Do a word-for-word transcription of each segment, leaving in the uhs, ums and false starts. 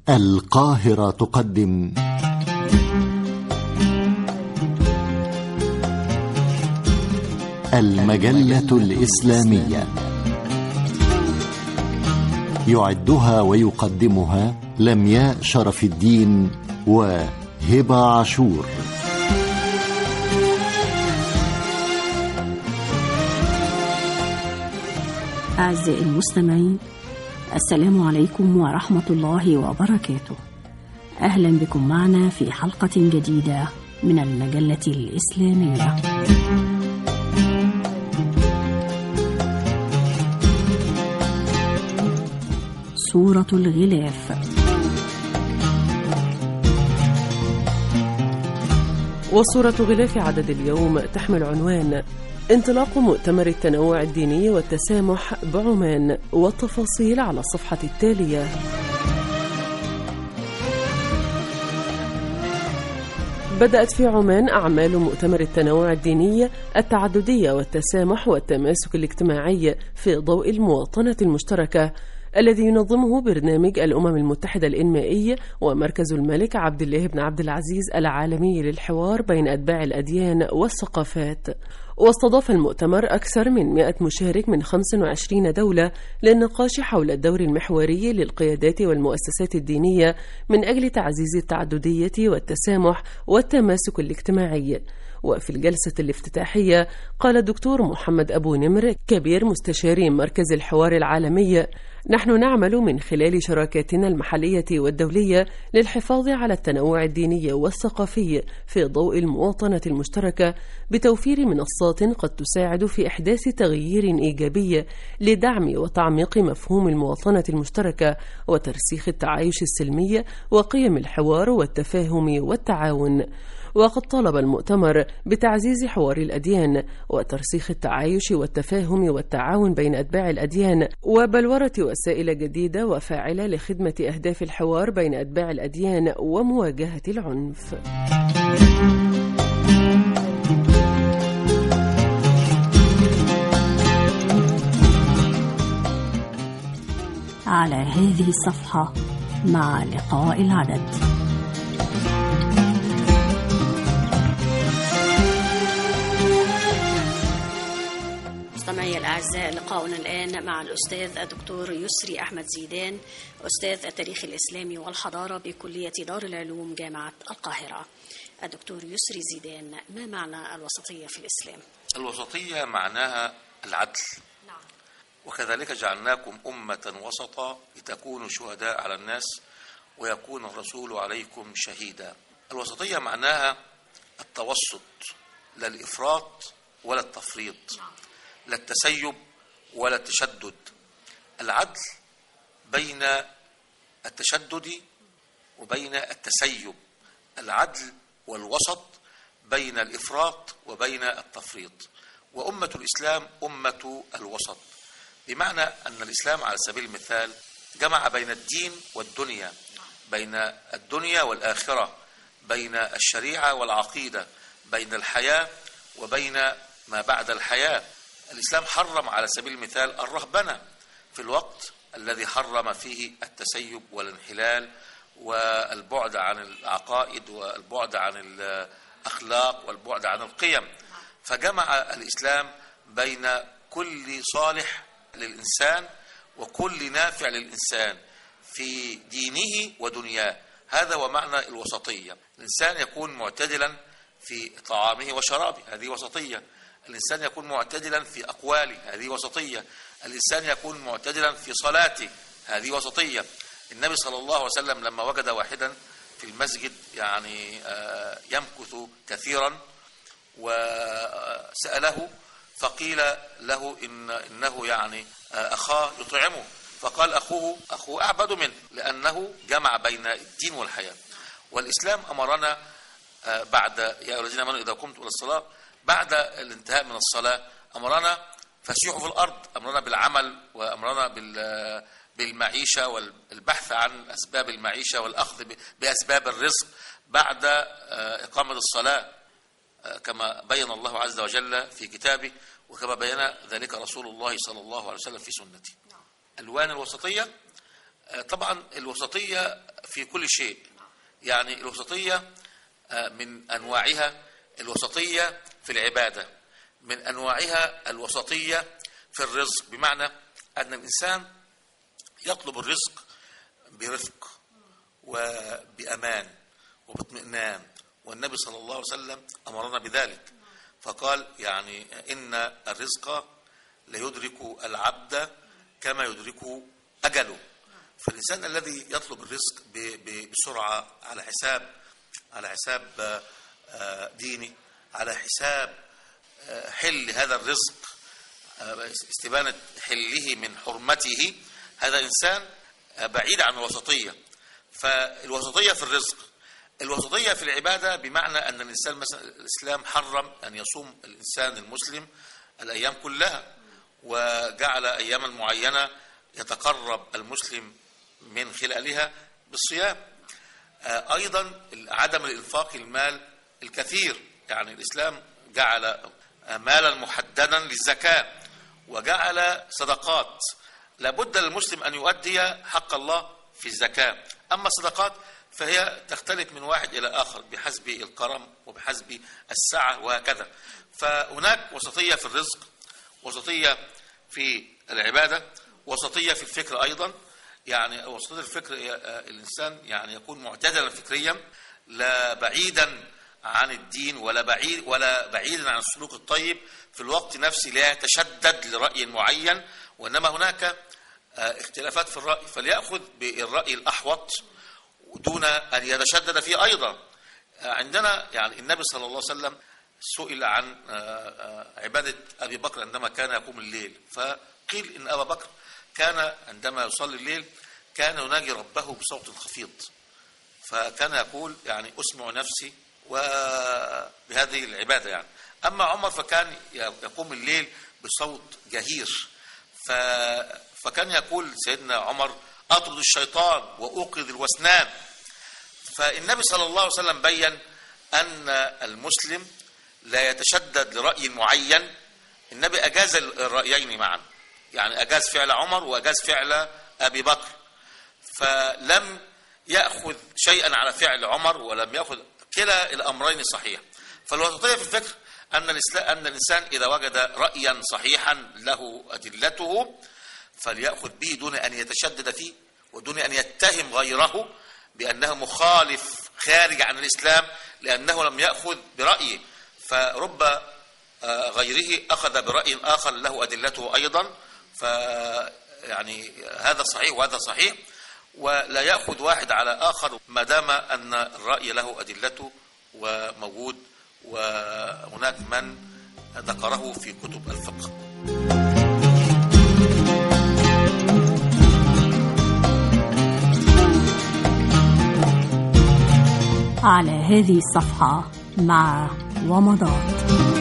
القاهرة تقدم المجلة الإسلامية، يعدها ويقدمها لمياء شرف الدين وهبة عاشور. أعزائي المستمعين، السلام عليكم ورحمة الله وبركاته. أهلا بكم معنا في حلقة جديدة من المجلة الإسلامية. سورة الغلاف. وصورة غلاف عدد اليوم تحمل عنوان انطلاق مؤتمر التنوع الديني والتسامح بعمان، والتفاصيل على الصفحة التالية. بدأت في عمان أعمال مؤتمر التنوع الديني التعددية والتسامح والتماسك الاجتماعي في ضوء المواطنة المشتركة، الذي ينظمه برنامج الأمم المتحدة الإنمائي ومركز الملك عبد الله بن عبد العزيز العالمي للحوار بين أتباع الأديان والثقافات. واستضاف المؤتمر أكثر من مئة مشارك من خمس وعشرين دولة للنقاش حول الدور المحوري للقيادات والمؤسسات الدينية من أجل تعزيز التعددية والتسامح والتماسك الاجتماعي. وفي الجلسة الافتتاحية قال الدكتور محمد أبو نمر كبير مستشاري مركز الحوار العالمي: نحن نعمل من خلال شراكاتنا المحلية والدولية للحفاظ على التنوع الديني والثقافي في ضوء المواطنة المشتركة بتوفير منصات قد تساعد في إحداث تغيير إيجابي لدعم وتعميق مفهوم المواطنة المشتركة وترسيخ التعايش السلمي وقيم الحوار والتفاهم والتعاون. وقد طالب المؤتمر بتعزيز حوار الأديان وترسيخ التعايش والتفاهم والتعاون بين أتباع الأديان وبلورة وسائل جديدة وفاعلة لخدمة أهداف الحوار بين أتباع الأديان ومواجهة العنف. على هذه الصفحة مع لقاء العدد. مستمعي الأعزاء، لقاؤنا الآن مع الأستاذ الدكتور يسري أحمد زيدان، أستاذ التاريخ الإسلامي والحضارة بكلية دار العلوم جامعة القاهرة. الدكتور يسري زيدان، ما معنى الوسطية في الإسلام؟ الوسطية معناها العدل. نعم. وكذلك جعلناكم أمة وسطا لتكونوا شهداء على الناس ويكون الرسول عليكم شهيدا. الوسطية معناها التوسط، لا الإفراط ولا التفريط. نعم. لا التسيب ولا التشدد. العدل بين التشدد وبين التسيب، العدل والوسط بين الإفراط وبين التفريط. وأمة الإسلام أمة الوسط، بمعنى أن الإسلام على سبيل المثال جمع بين الدين والدنيا، بين الدنيا والآخرة، بين الشريعة والعقيدة، بين الحياة وبين ما بعد الحياة. الإسلام حرم على سبيل المثال الرهبنة في الوقت الذي حرم فيه التسيب والانحلال والبعد عن العقائد والبعد عن الأخلاق والبعد عن القيم. فجمع الإسلام بين كل صالح للإنسان وكل نافع للإنسان في دينه ودنياه. هذا هو معنى الوسطية. الإنسان يكون معتدلا في طعامه وشرابه، هذه وسطية. الإنسان يكون معتدلا في أقواله، هذه وسطية. الإنسان يكون معتدلا في صلاته، هذه وسطية. النبي صلى الله عليه وسلم لما وجد واحدا في المسجد يعني يمكث كثيرا وسأله، فقيل له إن إنه يعني أخاه يطعمه، فقال أخوه أخوه أعبد منه، لأنه جمع بين الدين والحياة. والإسلام أمرنا بعد يا أيها الذين آمنوا إذا قمتم إلى الصلاة، بعد الانتهاء من الصلاة أمرنا فسيحوا في الأرض، أمرنا بالعمل وأمرنا بالمعيشة والبحث عن أسباب المعيشة والأخذ بأسباب الرزق بعد إقامة الصلاة، كما بين الله عز وجل في كتابه وكما بين ذلك رسول الله صلى الله عليه وسلم في سنته. ألوان الوسطية طبعا الوسطية في كل شيء، يعني الوسطية من أنواعها الوسطية في العبادة، من أنواعها الوسطية في الرزق، بمعنى أن الإنسان يطلب الرزق برفق وبأمان وباطمئنان، والنبي صلى الله عليه وسلم أمرنا بذلك، فقال يعني إن الرزق ليدرك العبد كما يدرك أجله. فالإنسان الذي يطلب الرزق بسرعة على حساب على حساب ديني، على حساب حل هذا الرزق، استبانة حله من حرمته، هذا إنسان بعيد عن الوسطية. فالوسطية في الرزق، الوسطية في العبادة، بمعنى أن الإنسان مثلا الإسلام حرم أن يصوم الإنسان المسلم الأيام كلها، وجعل أياما معينة يتقرب المسلم من خلالها بالصيام. أيضا عدم الإنفاق المال الكثير، يعني الإسلام جعل مالا محددا للزكاة وجعل صدقات، لابد للمسلم أن يؤدي حق الله في الزكاة. أما الصدقات فهي تختلف من واحد إلى آخر بحسب الكرم وبحسب السعة وهكذا. فهناك وسطية في الرزق، وسطية في العبادة، وسطية في الفكر أيضا. يعني وسطية الفكر الإنسان يعني يكون معتدلا فكريا، لا بعيدا عن الدين ولا بعيد ولا بعيدا عن السلوك الطيب، في الوقت نفسه لا يتشدد لرأي معين، وإنما هناك اختلافات في الرأي فليأخذ بالرأي الأحوط دون أن يتشدد فيه. أيضا عندنا يعني النبي صلى الله عليه وسلم سئل عن عبادة أبي بكر عندما كان يقوم الليل، فقيل إن أبا بكر كان عندما يصلي الليل كان يناجي ربه بصوت خفيض، فكان يقول يعني أسمع نفسي وبهذه العبادة يعني. أما عمر فكان يقوم الليل بصوت جهير، فكان يقول سيدنا عمر أطرد الشيطان وأوقظ الوسنان. فالنبي صلى الله عليه وسلم بيّن أن المسلم لا يتشدد لرأي معين. النبي أجاز الرأيين معا، يعني أجاز فعل عمر وأجاز فعل أبي بكر، فلم يأخذ شيئا على فعل عمر ولم يأخذ، كلا الأمرين صحيح. فالوسطية في الفكر أن الإسلام أن الإنسان إذا وجد رأيا صحيحا له أدلته فليأخذ به دون أن يتشدد فيه ودون أن يتهم غيره بأنه مخالف خارج عن الإسلام لأنه لم يأخذ برأيه، فرب غيره أخذ برأي آخر له أدلته أيضا. فيعني هذا صحيح وهذا صحيح، ولا يأخذ واحد على آخر ما دام أن الرأي له أدلته وموجود، وهناك من ذكره في كتب الفقه. على هذه الصفحة مع ومضات.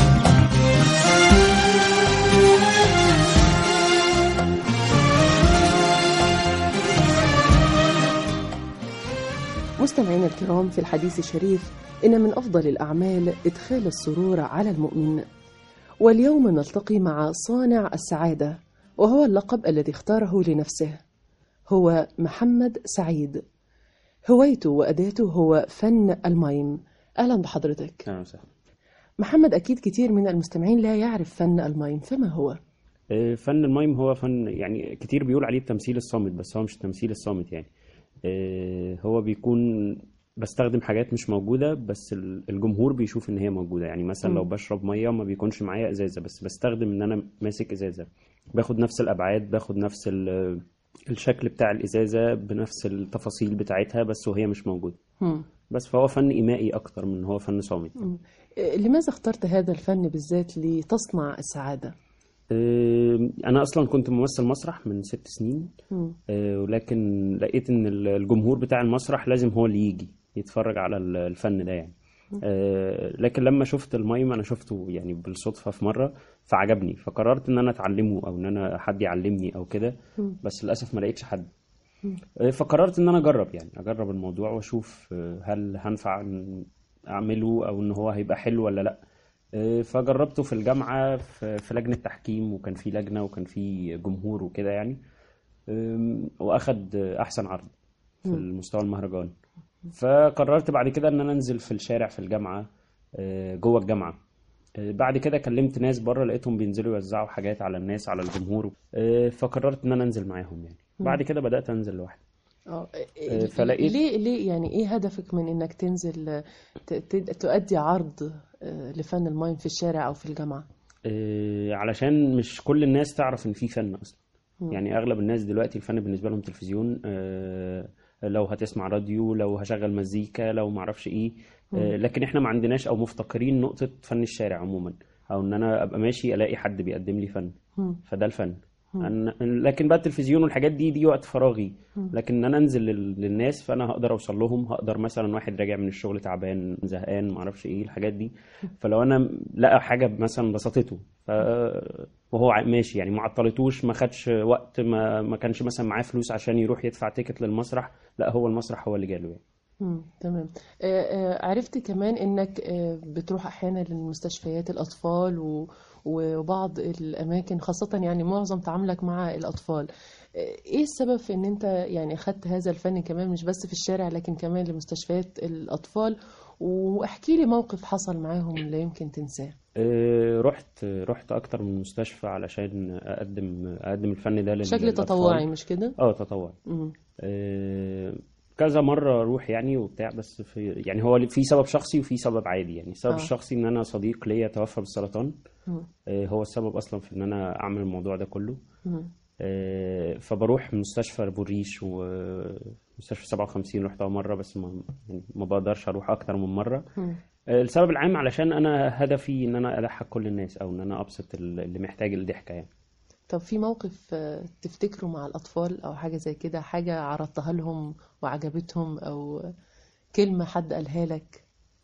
مستمعينا الكرام، في الحديث الشريف إن من أفضل الأعمال إدخال السرور على المؤمن. واليوم نلتقي مع صانع السعادة، وهو اللقب الذي اختاره لنفسه، هو محمد سعيد. هوايته وأداته هو فن الميم. أهلا بحضرتك. أهلا وسهلا. محمد، أكيد كتير من المستمعين لا يعرف فن الميم، فما هو؟ فن الميم هو فن يعني كتير بيقول عليه التمثيل الصامت، بس هو مش التمثيل الصامت. يعني هو بيكون بستخدم حاجات مش موجودة بس الجمهور بيشوف ان هي موجودة. يعني مثلا م. لو بشرب مية ما بيكونش معايا ازازة، بس بستخدم ان انا ماسك ازازة، باخد نفس الابعاد، باخد نفس الشكل بتاع الازازة بنفس التفاصيل بتاعتها بس وهي مش موجودة. م. بس فهو فن إيمائي اكتر من هو فن صامت. م. لماذا اخترت هذا الفن بالذات لتصنع السعادة؟ أنا أصلا كنت ممثل مسرح من ست سنين، ولكن لقيت إن الجمهور بتاع المسرح لازم هو اللي يجي يتفرج على الفن ده يعني. لكن لما شفت الميم أنا شفته يعني بالصدفة في مرة فعجبني، فقررت إن أنا أتعلمه أو إن أنا حد يعلمني أو كده، بس للأسف ما لقيتش حد. فقررت إن أنا أجرب يعني أجرب الموضوع وأشوف هل هنفع أعمله أو إن هو هيبقى حلو ولا لأ. فجربته في الجامعة في لجنة تحكيم، وكان في لجنة وكان في جمهور وكده يعني. واخد احسن عرض في المستوى المهرجان. فقررت بعد كده ان انا انزل في الشارع في الجامعه جوه الجامعه. بعد كده كلمت ناس بره لقيتهم بينزلوا يوزعوا حاجات على الناس على الجمهور، فقررت ان انا انزل معاهم يعني. بعد كده بدات انزل لوحدي. اه فلقيت ليه ليه يعني ايه هدفك من انك تنزل تؤدي عرض لفن المايم في الشارع او في الجامعه؟ علشان مش كل الناس تعرف ان في فن اصلا. يعني اغلب الناس دلوقتي الفن بالنسبه لهم تلفزيون، لو هتسمع راديو، لو هشغل مزيكا، لو معرفش ايه. لكن احنا ما عندناش او مفتقرين نقطه فن الشارع عموما، او ان انا ابقى ماشي الاقي حد بيقدم لي فن، فده الفن. لكن بقى التلفزيون والحاجات دي دي وقت فراغي، لكن ان انا انزل للناس فانا هقدر اوصل لهم. هقدر مثلا واحد راجع من الشغل تعبان زهقان معرفش ايه الحاجات دي، فلو انا لقى حاجه مثلا بسطته ف... وهو ماشي يعني ما عطلتوش، ما خدش وقت، ما ما كانش مثلا معاه فلوس عشان يروح يدفع تيكت للمسرح، لا هو المسرح هو اللي جاله يعني. امم تمام. آه آه عرفت كمان انك آه بتروح احيانا للمستشفيات الاطفال و... وبعض الاماكن، خاصه يعني معظم تعاملك مع الاطفال. ايه السبب في ان انت يعني اخدت هذا الفن كمان مش بس في الشارع لكن كمان لمستشفيات الاطفال؟ واحكي لي موقف حصل معاهم لا يمكن تنساه. أه رحت رحت اكتر من مستشفى علشان اقدم اقدم الفن ده للاطفال. شكل تطوعي مش كده؟ اه تطوعي. أه كذا مره اروح يعني وبتاع، بس في يعني هو في سبب شخصي وفي سبب عادي. يعني السبب آه. الشخصي ان انا صديق ليا توفى بالسرطان، أه هو السبب اصلا في ان انا اعمل الموضوع ده كله. أه فبروح مستشفى بوريش ومستشفى سبعة وخمسين رحتها مره، بس ما يعني ما بقدرش اروح اكتر من مره. أه السبب العام علشان انا هدفي ان انا اضحك كل الناس، او ان انا ابسط اللي محتاج الضحكه يعني. طب في موقف تفتكره مع الأطفال أو حاجة زي كده، حاجة عرضتها لهم وعجبتهم، أو كلمة حد قالها لك؟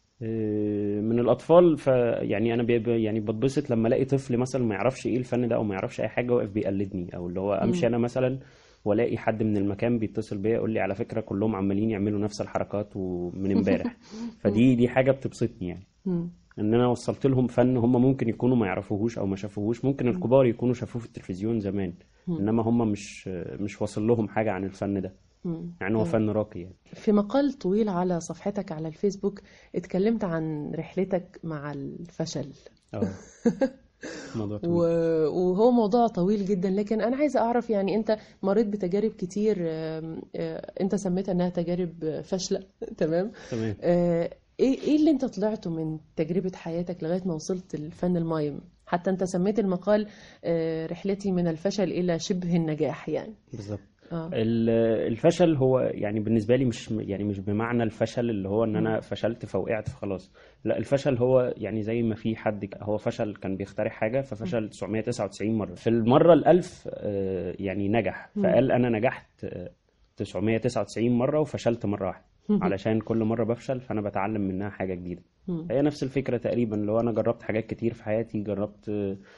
من الأطفال ف يعني أنا بي يعني بتبسط لما ألاقي طفل مثلا ما يعرفش إيه الفن ده أو ما يعرفش أي حاجة واقف بيقلدني، أو اللي هو أمشي أنا مثلا والاقي حد من المكان بيتصل بيا يقول لي على فكرة كلهم عمالين يعملوا نفس الحركات ومن امبارح. فدي دي حاجة بتبسطني يعني. ان انا وصلت لهم فن هم ممكن يكونوا ما يعرفوهوش او ما شافوهوش، ممكن الكبار يكونوا شافوه في التلفزيون زمان، انما هم مش مش واصل لهم حاجه عن الفن ده. يعني هو فن راقي يعني. في مقال طويل على صفحتك على الفيسبوك اتكلمت عن رحلتك مع الفشل. اه موضوع طويل. وهو موضوع طويل جدا، لكن انا عايزه اعرف يعني انت مريت بتجارب كتير انت سميتها انها تجارب فاشله. تمام تمام. ايه ايه اللي انت طلعته من تجربة حياتك لغاية ما وصلت للفن المايم؟ حتى انت سميت المقال رحلتي من الفشل الى شبه النجاح يعني. بالظبط. آه. الفشل هو يعني بالنسبة لي مش يعني مش بمعنى الفشل اللي هو ان انا فشلت فوقعت فخلاص، لا الفشل هو يعني زي ما في حد هو فشل كان بيخترع حاجة ففشل تسعمية وتسعة وتسعين مرة، في المرة الألف يعني نجح، فقال انا نجحت تسعمية وتسعة وتسعين مرة وفشلت مرة واحدة، علشان كل مرة بفشل فأنا بتعلم منها حاجة جديدة. هي نفس الفكرة تقريبا، لو أنا جربت حاجات كتير في حياتي، جربت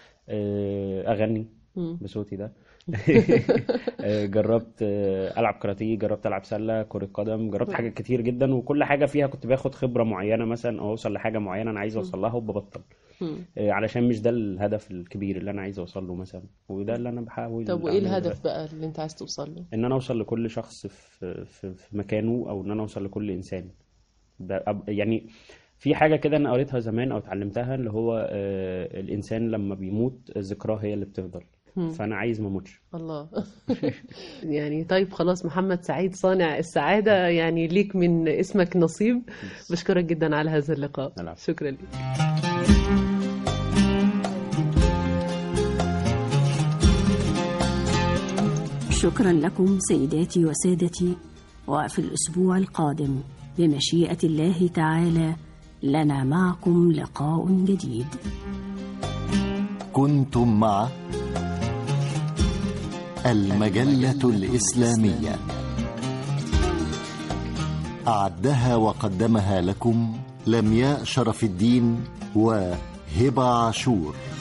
أغني بصوتي ده، جربت ألعب كاراتيه، جربت ألعب سلة، كرة قدم، جربت حاجات كتير جدا، وكل حاجة فيها كنت باخد خبرة معينة مثلا أو أوصل لحاجة معينة أنا عايز أوصل لها وببطل، علشان مش ده الهدف الكبير اللي أنا عايز أوصل له مثلا، وده اللي أنا بحاول. طب وإيه الهدف بقى اللي أنت عايز توصل له؟ إن أنا أوصل لكل شخص في, في, في مكانه، أو إن أنا أوصل لكل إنسان. يعني في حاجة كده أنا قريتها زمان أو اتعلمتها، اللي هو آه الإنسان لما بيموت ذكراه هي اللي بتفضل، فأنا عايز ما موتش. الله. يعني طيب خلاص، محمد سعيد صانع السعادة، يعني ليك من اسمك نصيب. بشكرك جدا على هذا اللقاء. نعم. شكرا لك. شكرا لكم سيداتي وسادتي، وفي الأسبوع القادم بمشيئة الله تعالى لنا معكم لقاء جديد. كنتم مع المجلة الإسلامية، أعدها وقدمها لكم لمياء شرف الدين وهبة عاشور.